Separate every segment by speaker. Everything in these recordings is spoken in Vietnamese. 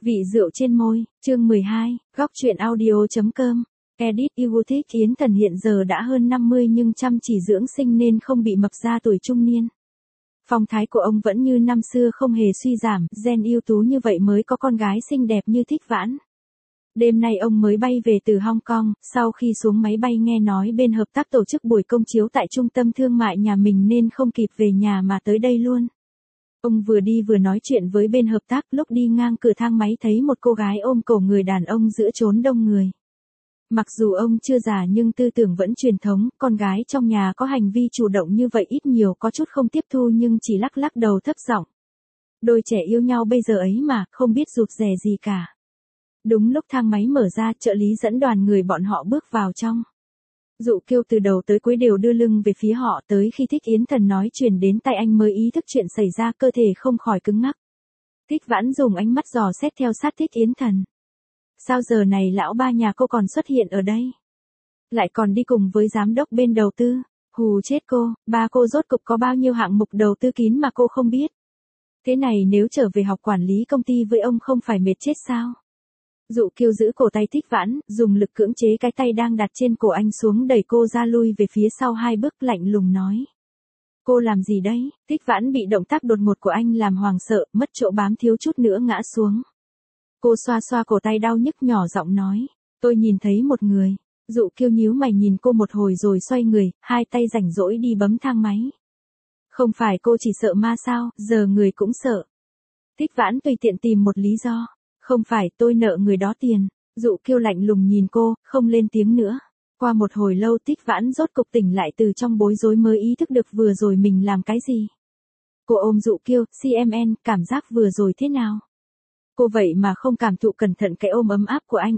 Speaker 1: Vị rượu trên môi, chương 12, góc truyện audio.com. Edit yêu thích Yến Thần hiện giờ đã hơn 50 nhưng chăm chỉ dưỡng sinh nên không bị mập ra tuổi trung niên. Phong thái của ông vẫn như năm xưa không hề suy giảm, gen ưu tú như vậy mới có con gái xinh đẹp như Thích Vãn. Đêm nay ông mới bay về từ Hong Kong, sau khi xuống máy bay nghe nói bên hợp tác tổ chức buổi công chiếu tại trung tâm thương mại nhà mình nên không kịp về nhà mà tới đây luôn. Ông vừa đi vừa nói chuyện với bên hợp tác, lúc đi ngang cửa thang máy thấy một cô gái ôm cổ người đàn ông giữa chốn đông người. Mặc dù ông chưa già nhưng tư tưởng vẫn truyền thống, con gái trong nhà có hành vi chủ động như vậy ít nhiều có chút không tiếp thu nhưng chỉ lắc lắc đầu thấp giọng. Đôi trẻ yêu nhau bây giờ ấy mà, không biết rụt rè gì cả. Đúng lúc thang máy mở ra, trợ lý dẫn đoàn người bọn họ bước vào trong. Dụ Kiêu từ đầu tới cuối đều đưa lưng về phía họ, tới khi Thích Yến Thần nói truyền đến tai anh mới ý thức chuyện xảy ra, cơ thể không khỏi cứng ngắc. Thích Vãn dùng ánh mắt dò xét theo sát Thích Yến Thần. Sao giờ này lão ba nhà cô còn xuất hiện ở đây? Lại còn đi cùng với giám đốc bên đầu tư. Hù chết cô, ba cô rốt cục có bao nhiêu hạng mục đầu tư kín mà cô không biết. Thế này nếu trở về học quản lý công ty với ông không phải mệt chết sao? Dụ Kiêu giữ cổ tay Thích Vãn, dùng lực cưỡng chế cái tay đang đặt trên cổ anh xuống, đẩy cô ra lui về phía sau 2 bước, lạnh lùng nói. Cô làm gì đấy? Thích Vãn bị động tác đột ngột của anh làm hoảng sợ, mất chỗ bám thiếu chút nữa ngã xuống. Cô xoa xoa cổ tay đau nhức nhỏ giọng nói. Tôi nhìn thấy một người. Dụ Kiêu nhíu mày nhìn cô một hồi rồi xoay người, 2 tay rảnh rỗi đi bấm thang máy. Không phải cô chỉ sợ ma sao, giờ người cũng sợ. Thích Vãn tùy tiện tìm một lý do. Không phải, tôi nợ người đó tiền. Dụ Kiêu lạnh lùng nhìn cô, không lên tiếng nữa. Qua một hồi lâu Thích Vãn rốt cục tỉnh lại từ trong bối rối mới ý thức được vừa rồi mình làm cái gì. Cô ôm Dụ Kiêu, CMN, cảm giác vừa rồi thế nào? Cô vậy mà không cảm thụ cẩn thận cái ôm ấm áp của anh,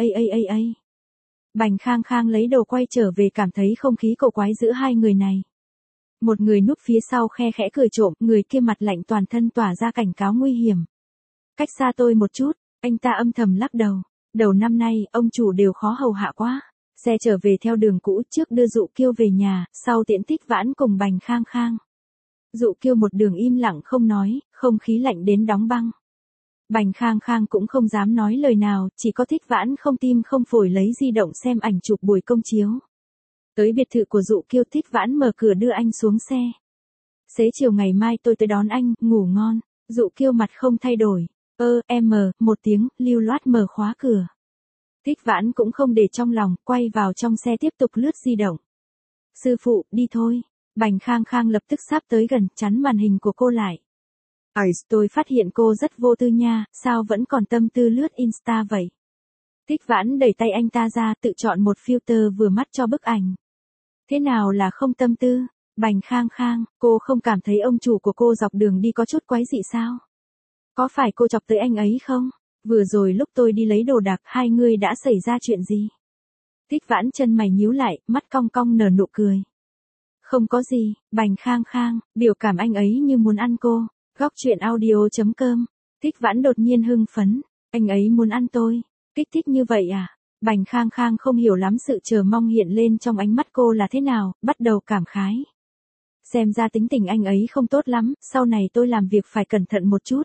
Speaker 1: ai. Bành Khang Khang lấy đầu quay trở về, cảm thấy không khí cổ quái giữa hai người này. Một người núp phía sau khe khẽ cười trộm, người kia mặt lạnh toàn thân tỏa ra cảnh cáo nguy hiểm. Cách xa tôi một chút, anh ta âm thầm lắc đầu. Đầu năm nay, ông chủ đều khó hầu hạ quá. Xe trở về theo đường cũ, trước đưa Dụ Kiêu về nhà, sau tiễn Thích Vãn cùng Bành Khang Khang. Dụ Kiêu một đường im lặng không nói, không khí lạnh đến đóng băng. Bành Khang Khang cũng không dám nói lời nào, chỉ có Thích Vãn không tim không phổi lấy di động xem ảnh chụp buổi công chiếu. Tới biệt thự của Dụ Kiêu, Thích Vãn mở cửa đưa anh xuống xe. Xế chiều ngày mai tôi tới đón anh, ngủ ngon. Dụ Kiêu mặt không thay đổi. Một tiếng, lưu loát mở khóa cửa. Thích Vãn cũng không để trong lòng, quay vào trong xe tiếp tục lướt di động. Sư phụ, đi thôi. Bành Khang Khang lập tức sắp tới gần, chắn màn hình của cô lại. Tôi phát hiện cô rất vô tư nha, sao vẫn còn tâm tư lướt Insta vậy? Thích Vãn đẩy tay anh ta ra, tự chọn một filter vừa mắt cho bức ảnh. Thế nào là không tâm tư? Bành Khang Khang, cô không cảm thấy ông chủ của cô dọc đường đi có chút quái dị sao? Có phải cô chọc tới anh ấy không? Vừa rồi lúc tôi đi lấy đồ đạc, hai người đã xảy ra chuyện gì? Thích Vãn chân mày nhíu lại, mắt cong cong nở nụ cười. Không có gì, Bành Khang Khang, biểu cảm anh ấy như muốn ăn cô. Góc truyện audio.com. Thích Vãn đột nhiên hưng phấn. Anh ấy muốn ăn tôi. Kích thích như vậy à? Bành Khang Khang không hiểu lắm sự chờ mong hiện lên trong ánh mắt cô là thế nào, bắt đầu cảm khái. Xem ra tính tình anh ấy không tốt lắm, sau này tôi làm việc phải cẩn thận một chút.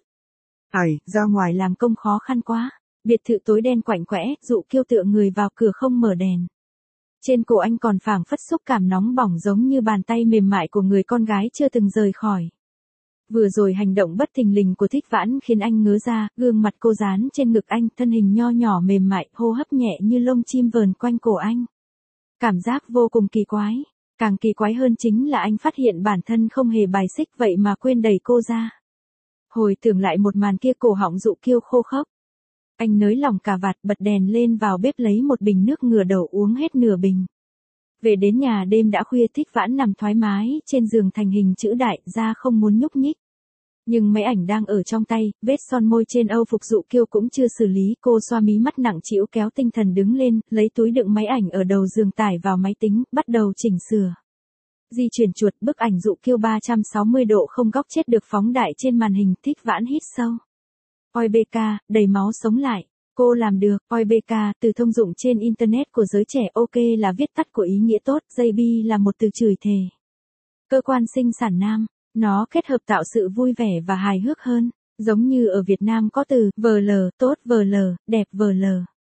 Speaker 1: Ra ngoài làm công khó khăn quá. Biệt thự tối đen quạnh quẽ, Dụ Kiêu tựa người vào cửa không mở đèn. Trên cổ anh còn phảng phất xúc cảm nóng bỏng giống như bàn tay mềm mại của người con gái chưa từng rời khỏi. Vừa rồi hành động bất thình lình của Thích Vãn khiến anh ngớ ra, gương mặt cô dán trên ngực anh, thân hình nho nhỏ mềm mại, hô hấp nhẹ như lông chim vờn quanh cổ anh. Cảm giác vô cùng kỳ quái. Càng kỳ quái hơn chính là anh phát hiện bản thân không hề bài xích vậy mà quên đẩy cô ra. Hồi tưởng lại một màn kia, cổ họng Dụ Kiêu khô khốc. Anh nới lỏng cà vạt, bật đèn lên vào bếp lấy một bình nước ngửa đầu uống hết nửa bình. Về đến nhà đêm đã khuya, Thích Vãn nằm thoải mái trên giường thành hình chữ đại, ra không muốn nhúc nhích. Nhưng máy ảnh đang ở trong tay, vết son môi trên âu phục Dụ Kiêu cũng chưa xử lý, cô xoa mí mắt nặng trĩu kéo tinh thần đứng lên, lấy túi đựng máy ảnh ở đầu giường tải vào máy tính, bắt đầu chỉnh sửa. Di chuyển chuột, bức ảnh Dụ Kiêu 360 độ không góc chết được phóng đại trên màn hình. Thích Vãn hít sâu. Oi BK, đầy máu sống lại. Cô làm được. Oi BK, từ thông dụng trên Internet của giới trẻ. OK là viết tắt của ý nghĩa tốt, JB là một từ chửi thề. Cơ quan sinh sản nam. Nó kết hợp tạo sự vui vẻ và hài hước hơn. Giống như ở Việt Nam có từ VL, tốt VL, đẹp VL.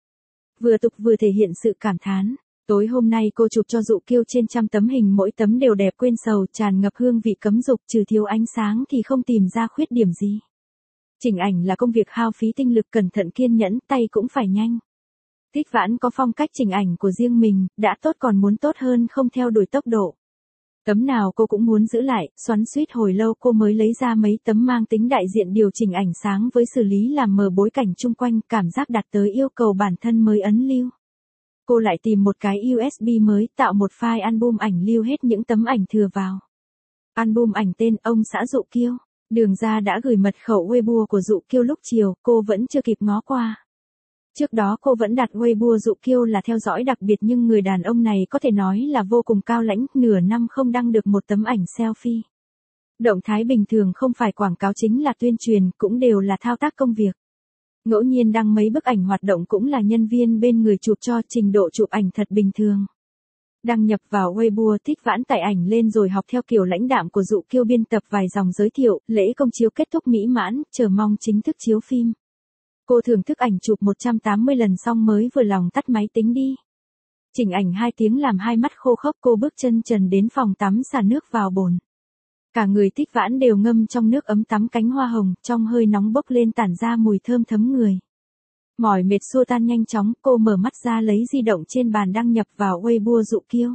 Speaker 1: Vừa tục vừa thể hiện sự cảm thán. Tối hôm nay cô chụp cho Dụ Kiêu trên trăm tấm hình, mỗi tấm đều đẹp quên sầu, tràn ngập hương vị cấm dục, trừ thiếu ánh sáng thì không tìm ra khuyết điểm gì. Chỉnh ảnh là công việc hao phí tinh lực, cẩn thận kiên nhẫn, tay cũng phải nhanh. Thích Vãn có phong cách chỉnh ảnh của riêng mình, đã tốt còn muốn tốt hơn, không theo đuổi tốc độ. Tấm nào cô cũng muốn giữ lại, xoắn xuýt hồi lâu cô mới lấy ra mấy tấm mang tính đại diện, điều chỉnh ảnh sáng với xử lý làm mờ bối cảnh chung quanh, cảm giác đạt tới yêu cầu bản thân mới ấn lưu. Cô lại tìm một cái USB mới, tạo một file album ảnh lưu hết những tấm ảnh thừa vào. Album ảnh tên ông xã Dụ Kiêu. Đường Ra đã gửi mật khẩu Weibo của Dụ Kiêu lúc chiều, cô vẫn chưa kịp ngó qua. Trước đó cô vẫn đặt Weibo Dụ Kiêu là theo dõi đặc biệt, nhưng người đàn ông này có thể nói là vô cùng cao lãnh, nửa năm không đăng được một tấm ảnh selfie. Động thái bình thường không phải quảng cáo chính là tuyên truyền, cũng đều là thao tác công việc. Ngẫu nhiên đăng mấy bức ảnh hoạt động cũng là nhân viên bên người chụp cho, trình độ chụp ảnh thật bình thường. Đăng nhập vào Weibo, Thích Vãn tải ảnh lên rồi học theo kiểu lãnh đạm của Dụ Kiêu, biên tập vài dòng giới thiệu, lễ công chiếu kết thúc mỹ mãn, chờ mong chính thức chiếu phim. Cô thưởng thức ảnh chụp 180 lần xong mới vừa lòng tắt máy tính đi. Chỉnh ảnh 2 tiếng làm hai mắt khô khốc, cô bước chân trần đến phòng tắm xả nước vào bồn. Cả người Thích Vãn đều ngâm trong nước ấm tắm cánh hoa hồng, trong hơi nóng bốc lên tản ra mùi thơm thấm người. Mỏi mệt xua tan nhanh chóng, cô mở mắt ra lấy di động trên bàn đăng nhập vào Weibo Dụ Kiêu.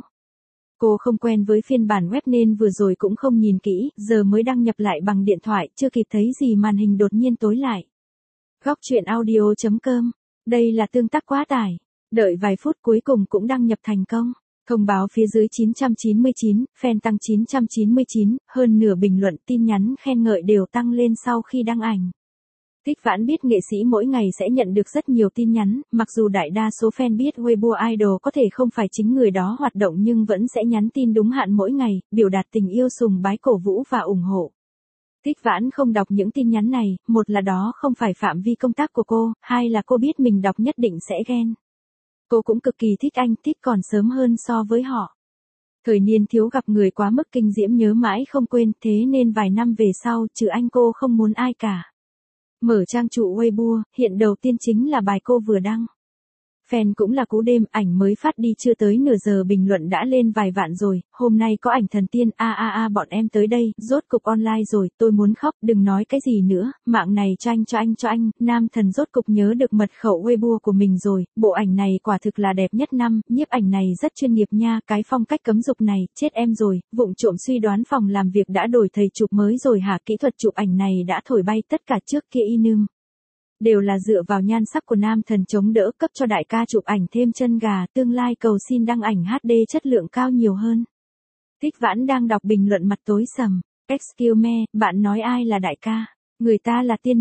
Speaker 1: Cô không quen với phiên bản web nên vừa rồi cũng không nhìn kỹ, giờ mới đăng nhập lại bằng điện thoại, chưa kịp thấy gì màn hình đột nhiên tối lại. Góc truyện audio.com. Đây là tương tác quá tải. Đợi vài phút cuối cùng cũng đăng nhập thành công. Thông báo phía dưới 999, fan tăng 999, hơn nửa bình luận tin nhắn khen ngợi đều tăng lên sau khi đăng ảnh. Thích Vãn biết nghệ sĩ mỗi ngày sẽ nhận được rất nhiều tin nhắn, mặc dù đại đa số fan biết Weibo idol có thể không phải chính người đó hoạt động nhưng vẫn sẽ nhắn tin đúng hạn mỗi ngày, biểu đạt tình yêu, sùng bái, cổ vũ và ủng hộ. Thích Vãn không đọc những tin nhắn này, một là đó không phải phạm vi công tác của cô, hai là cô biết mình đọc nhất định sẽ ghen. Cô cũng cực kỳ thích anh, thích còn sớm hơn so với họ. Thời niên thiếu gặp người quá mức kinh diễm nhớ mãi không quên, thế nên vài năm về sau, trừ anh cô không muốn ai cả. Mở trang chủ Weibo, hiện đầu tiên chính là bài cô vừa đăng. Fan cũng là cú đêm, ảnh mới phát đi chưa tới nửa giờ bình luận đã lên vài vạn rồi, hôm nay có ảnh thần tiên, bọn em tới đây, rốt cục online rồi, tôi muốn khóc, đừng nói cái gì nữa, mạng này cho anh, nam thần rốt cục nhớ được mật khẩu Weibo của mình rồi, bộ ảnh này quả thực là đẹp nhất năm, nhiếp ảnh này rất chuyên nghiệp nha, cái phong cách cấm dục này, chết em rồi, vụng trộm suy đoán phòng làm việc đã đổi thầy chụp mới rồi hả, kỹ thuật chụp ảnh này đã thổi bay tất cả trước kia y nương. Đều là dựa vào nhan sắc của nam thần chống đỡ, cấp cho đại ca chụp ảnh thêm chân gà, tương lai cầu xin đăng ảnh HD chất lượng cao nhiều hơn. Thích Vãn đang đọc bình luận mặt tối sầm. Excuse me, bạn nói ai là đại ca? Người ta là tiên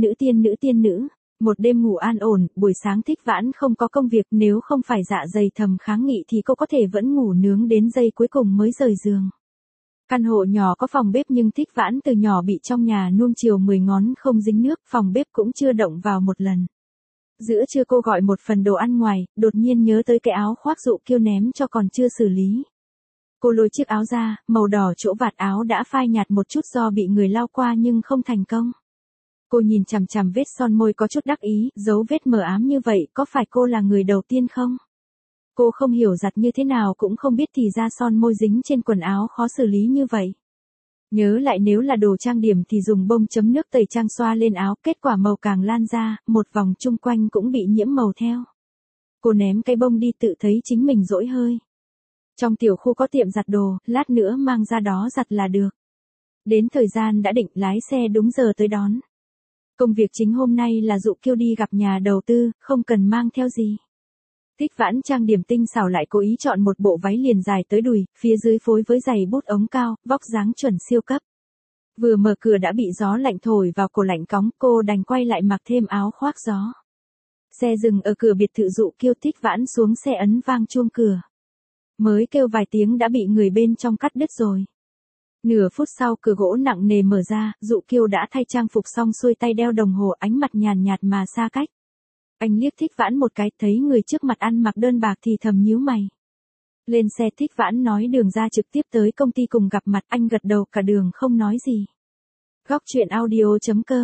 Speaker 1: nữ. Một đêm ngủ an ổn, buổi sáng Thích Vãn không có công việc, nếu không phải dạ dày thầm kháng nghị thì cô có thể vẫn ngủ nướng đến giây cuối cùng mới rời giường. Căn hộ nhỏ có phòng bếp nhưng Thích Vãn từ nhỏ bị trong nhà nuông chiều 10 ngón không dính nước, phòng bếp cũng chưa động vào một lần. Giữa trưa cô gọi một phần đồ ăn ngoài, đột nhiên nhớ tới cái áo khoác Dụ Kiêu ném cho còn chưa xử lý. Cô lôi chiếc áo ra, màu đỏ chỗ vạt áo đã phai nhạt một chút do bị người lau qua nhưng không thành công. Cô nhìn chằm chằm vết son môi có chút đắc ý, dấu vết mờ ám như vậy, có phải cô là người đầu tiên không? Cô không hiểu giặt như thế nào cũng không biết thì ra son môi dính trên quần áo khó xử lý như vậy. Nhớ lại nếu là đồ trang điểm thì dùng bông chấm nước tẩy trang xoa lên áo, kết quả màu càng lan ra, một vòng chung quanh cũng bị nhiễm màu theo. Cô ném cái bông đi tự thấy chính mình dỗi hơi. Trong tiểu khu có tiệm giặt đồ, lát nữa mang ra đó giặt là được. Đến thời gian đã định lái xe đúng giờ tới đón. Công việc chính hôm nay là Dụ Kiêu đi gặp nhà đầu tư, không cần mang theo gì. Thích Vãn trang điểm tinh xảo lại cố ý chọn một bộ váy liền dài tới đùi, phía dưới phối với giày bút ống cao, vóc dáng chuẩn siêu cấp. Vừa mở cửa đã bị gió lạnh thổi vào cổ lạnh cóng, cô đành quay lại mặc thêm áo khoác gió. Xe dừng ở cửa biệt thự Dụ Kiêu, Thích Vãn xuống xe ấn vang chuông cửa. Mới kêu vài tiếng đã bị người bên trong cắt đứt rồi. Nửa phút sau cửa gỗ nặng nề mở ra, Dụ Kiêu đã thay trang phục xong xuôi tay đeo đồng hồ, ánh mặt nhàn nhạt mà xa cách. Anh liếc Thích Vãn một cái, thấy người trước mặt ăn mặc đơn bạc thì thầm nhíu mày. Lên xe Thích Vãn nói Đường Ra trực tiếp tới công ty cùng gặp mặt, anh gật đầu cả đường không nói gì. Góc truyện audio.com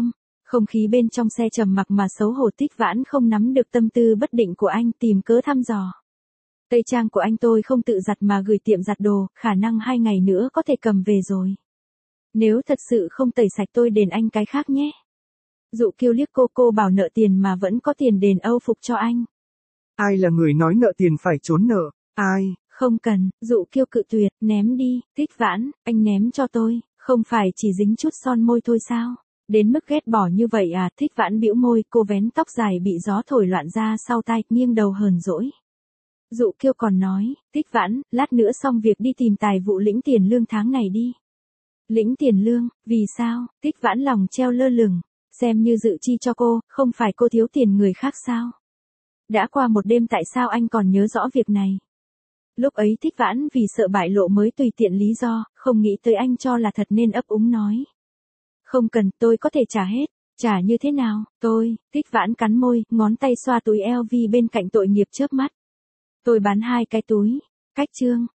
Speaker 1: Không khí bên trong xe trầm mặc mà xấu hổ, Tích Vãn không nắm được tâm tư bất định của anh, tìm cớ thăm dò. Tây trang của anh tôi không tự giặt mà gửi tiệm giặt đồ, khả năng 2 ngày nữa có thể cầm về rồi. Nếu thật sự không tẩy sạch tôi đền anh cái khác nhé. Dụ Kiêu liếc cô bảo nợ tiền mà vẫn có tiền đền Âu phục cho anh.
Speaker 2: Ai là người nói nợ tiền phải trốn nợ, ai?
Speaker 1: Không cần, Dụ Kiêu cự tuyệt, ném đi, Tích Vãn, anh ném cho tôi, không phải chỉ dính chút son môi thôi sao? Đến mức ghét bỏ như vậy à? Tích Vãn bĩu môi, cô vén tóc dài bị gió thổi loạn ra sau tai, nghiêng đầu hờn dỗi. Dụ Kiêu còn nói, Tích Vãn, lát nữa xong việc đi tìm tài vụ lĩnh tiền lương tháng này đi. Lĩnh tiền lương, vì sao? Tích Vãn lòng treo lơ lửng, xem như dự chi cho cô, không phải cô thiếu tiền người khác sao? Đã qua một đêm tại sao anh còn nhớ rõ việc này? Lúc ấy Tích Vãn vì sợ bại lộ mới tùy tiện lý do, không nghĩ tới anh cho là thật nên ấp úng nói. Không cần, tôi có thể trả hết. Trả như thế nào? Tích Vãn cắn môi, ngón tay xoa túi LV bên cạnh tội nghiệp chớp mắt. Tôi bán 2 cái túi. Cách chương.